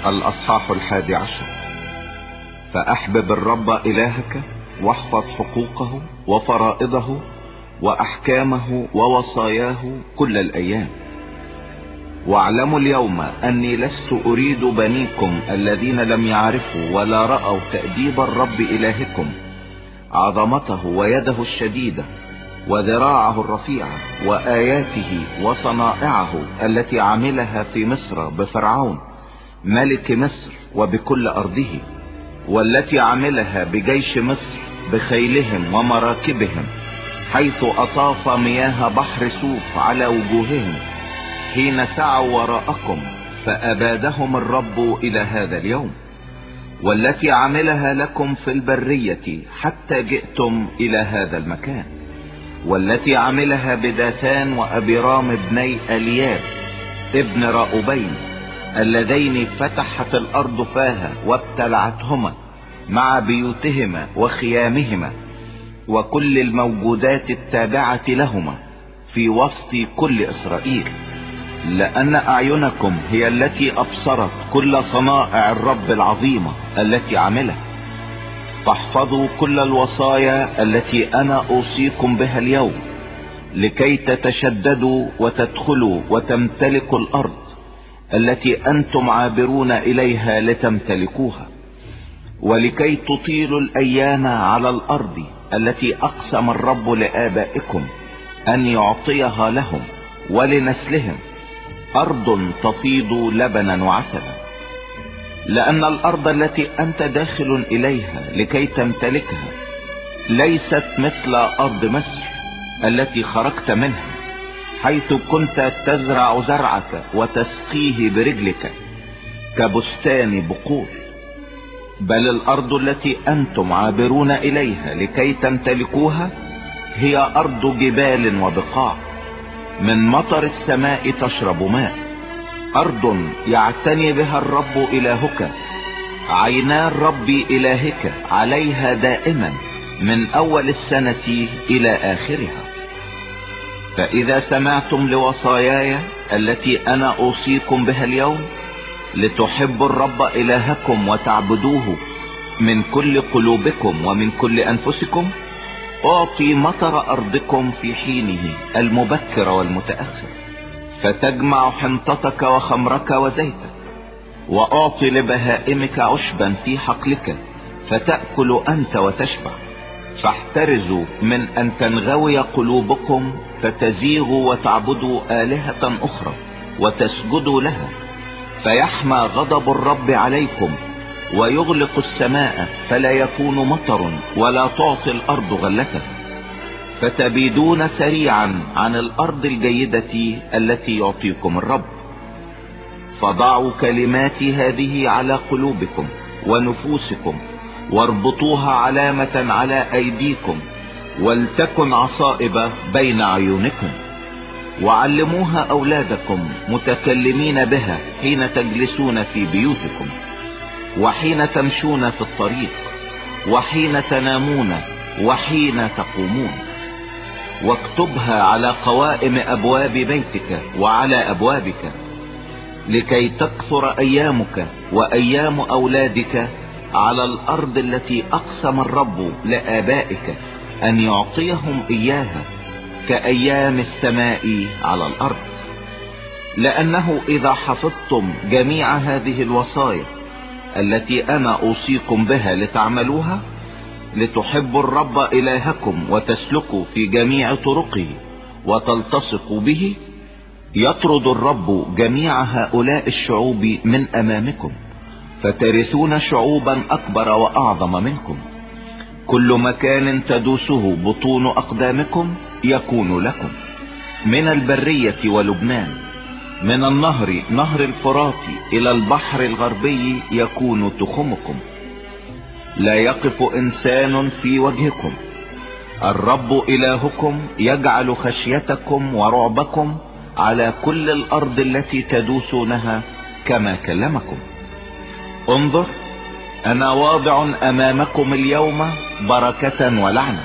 الأصحاح 11. فأحبب الرب إلهك واحفظ حقوقه وفرائضه وأحكامه ووصاياه كل الأيام. واعلموا اليوم أني لست أريد بنيكم الذين لم يعرفوا ولا رأوا تأديب الرب إلهكم، عظمته ويده الشديدة وذراعه الرفيعة وآياته وصنائعه التي عملها في مصر بفرعون ملك مصر وبكل أرضه، والتي عملها بجيش مصر بخيلهم ومراكبهم، حيث أطاف مياه بحر سوف على وجوههم حين سعوا وراءكم فأبادهم الرب إلى هذا اليوم، والتي عملها لكم في البرية حتى جئتم إلى هذا المكان، والتي عملها بداثان وأبيرام ابني ألياب ابن رأوبين اللذين فتحت الأرض فاها وابتلعتهما مع بيوتهما وخيامهما وكل الموجودات التابعة لهما في وسط كل إسرائيل، لأن أعينكم هي التي أبصرت كل صنائع الرب العظيمة التي عملها. فاحفظوا كل الوصايا التي أنا أوصيكم بها اليوم، لكي تتشددوا وتدخلوا وتمتلكوا الأرض التي أنتم عابرون إليها لتمتلكوها، ولكي تطيلوا الأيام على الأرض التي أقسم الرب لآبائكم أن يعطيها لهم ولنسلهم، أرض تفيض لبنا وعسلا. لأن الأرض التي أنت داخل إليها لكي تمتلكها ليست مثل أرض مصر التي خرجت منها، حيث كنت تزرع زرعك وتسقيه برجلك كبستان بقول، بل الأرض التي أنتم عابرون إليها لكي تمتلكوها هي أرض جبال وبقاع، من مطر السماء تشرب ماء، أرض يعتني بها الرب إلهك، عينا الرب إلهك عليها دائما من أول السنة إلى آخرها. فإذا سمعتم لوصاياي التي أنا أوصيكم بها اليوم، لتحبوا الرب إلهكم وتعبدوه من كل قلوبكم ومن كل أنفسكم، أعطي مطر أرضكم في حينه المبكر والمتأخر، فتجمع حنطتك وخمرك وزيتك، وأعطي لبهائمك عشبا في حقلك فتأكل أنت وتشبع. فاحترزوا من أن تنغوي قلوبكم فتزيغوا وتعبدوا آلهة أخرى وتسجدوا لها، فيحمى غضب الرب عليكم ويغلق السماء فلا يكون مطر ولا تعطي الأرض غلتها، فتبيدون سريعا عن الأرض الجيدة التي يعطيكم الرب. فضعوا كلماتي هذه على قلوبكم ونفوسكم، واربطوها علامة على أيديكم، ولتكن عصائب بين عيونكم، وعلموها أولادكم متكلمين بها حين تجلسون في بيوتكم، وحين تمشون في الطريق، وحين تنامون، وحين تقومون. واكتبها على قوائم أبواب بيتك وعلى أبوابك، لكي تكثر أيامك وأيام أولادك على الأرض التي أقسم الرب لآبائك أن يعطيهم إياها، كأيام السماء على الأرض. لأنه إذا حفظتم جميع هذه الوصايا التي أنا أوصيكم بها لتعملوها، لتحبوا الرب إلهكم وتسلكوا في جميع طرقه وتلتصقوا به، يطرد الرب جميع هؤلاء الشعوب من أمامكم، فترثون شعوبا أكبر وأعظم منكم. كل مكان تدوسه بطون أقدامكم يكون لكم، من البرية ولبنان، من النهر نهر الفرات إلى البحر الغربي يكون تخمكم. لا يقف إنسان في وجهكم، الرب إلهكم يجعل خشيتكم ورعبكم على كل الأرض التي تدوسونها كما كلمكم. انظر، أنا واضع أمامكم اليوم بركة ولعنة.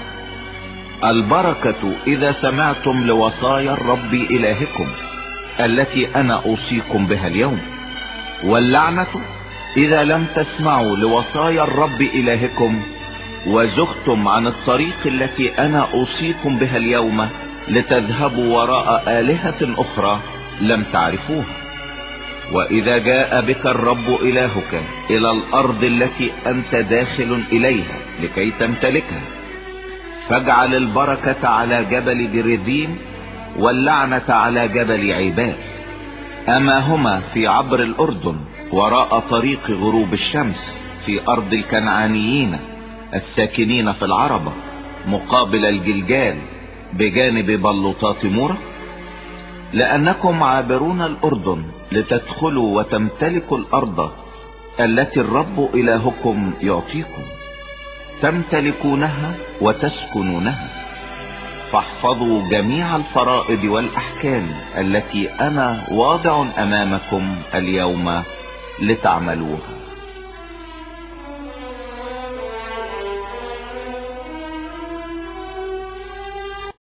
البركة إذا سمعتم لوصايا الرب إلهكم التي أنا أوصيكم بها اليوم، واللعنة إذا لم تسمعوا لوصايا الرب إلهكم وزغتم عن الطريق التي أنا أوصيكم بها اليوم لتذهبوا وراء آلهة أخرى لم تعرفوها. وإذا جاء بك الرب إلهك إلى الأرض التي أنت داخل إليها لكي تمتلكها، فاجعل البركة على جبل جريذيم واللعنة على جبل عيبال، أما هما في عبر الأردن وراء طريق غروب الشمس في أرض الكنعانيين الساكنين في العربة مقابل الجلجال بجانب بلوطات مورة، لأنكم عابرون الأردن لتدخلوا وتمتلكوا الأرض التي الرب إلهكم يعطيكم، تمتلكونها وتسكنونها. فاحفظوا جميع الفرائض والأحكام التي أنا واضع أمامكم اليوم لتعملوها.